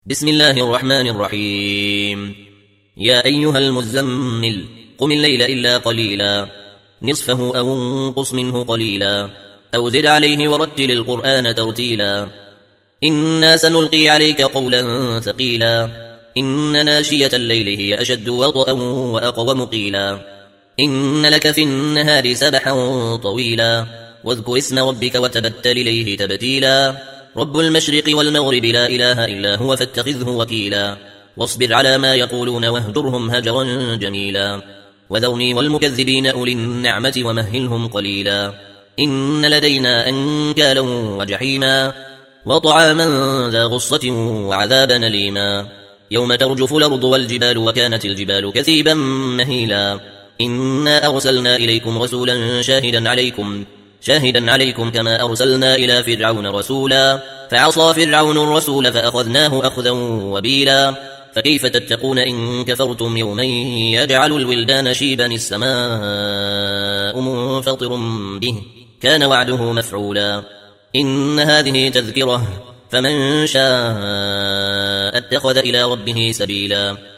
بسم الله الرحمن الرحيم. يا أيها المزمل قم الليل إلا قليلا نصفه أو انقص منه قليلا أو زد عليه ورتل القرآن ترتيلا إنا سنلقي عليك قولا ثقيلا إن ناشية الليل هي أشد وطئا وأقوم قيلا إن لك في النهار سبحا طويلا واذكر اسم ربك وتبتل إليه تبتيلا رب المشرق والمغرب لا إله إلا هو فاتخذه وكيلا واصبر على ما يقولون واهجرهم هجرا جميلا وذرني والمكذبين أولي النعمة ومهلهم قليلا إن لدينا أنكالا وجحيما وطعاما ذا غصة وعذابا أليما يوم ترجف الأرض والجبال وكانت الجبال كثيبا مهيلا إنا أرسلنا إليكم رسولا شاهدا عليكم كما أرسلنا إلى فرعون رسولا فعصى فرعون الرسول فأخذناه أخذا وبيلا فكيف تتقون إن كفرتم يوما يجعل الولدان شيبا السماء منفطر به كان وعده مفعولا إن هذه تذكرة فمن شاء اتخذ إلى ربه سبيلا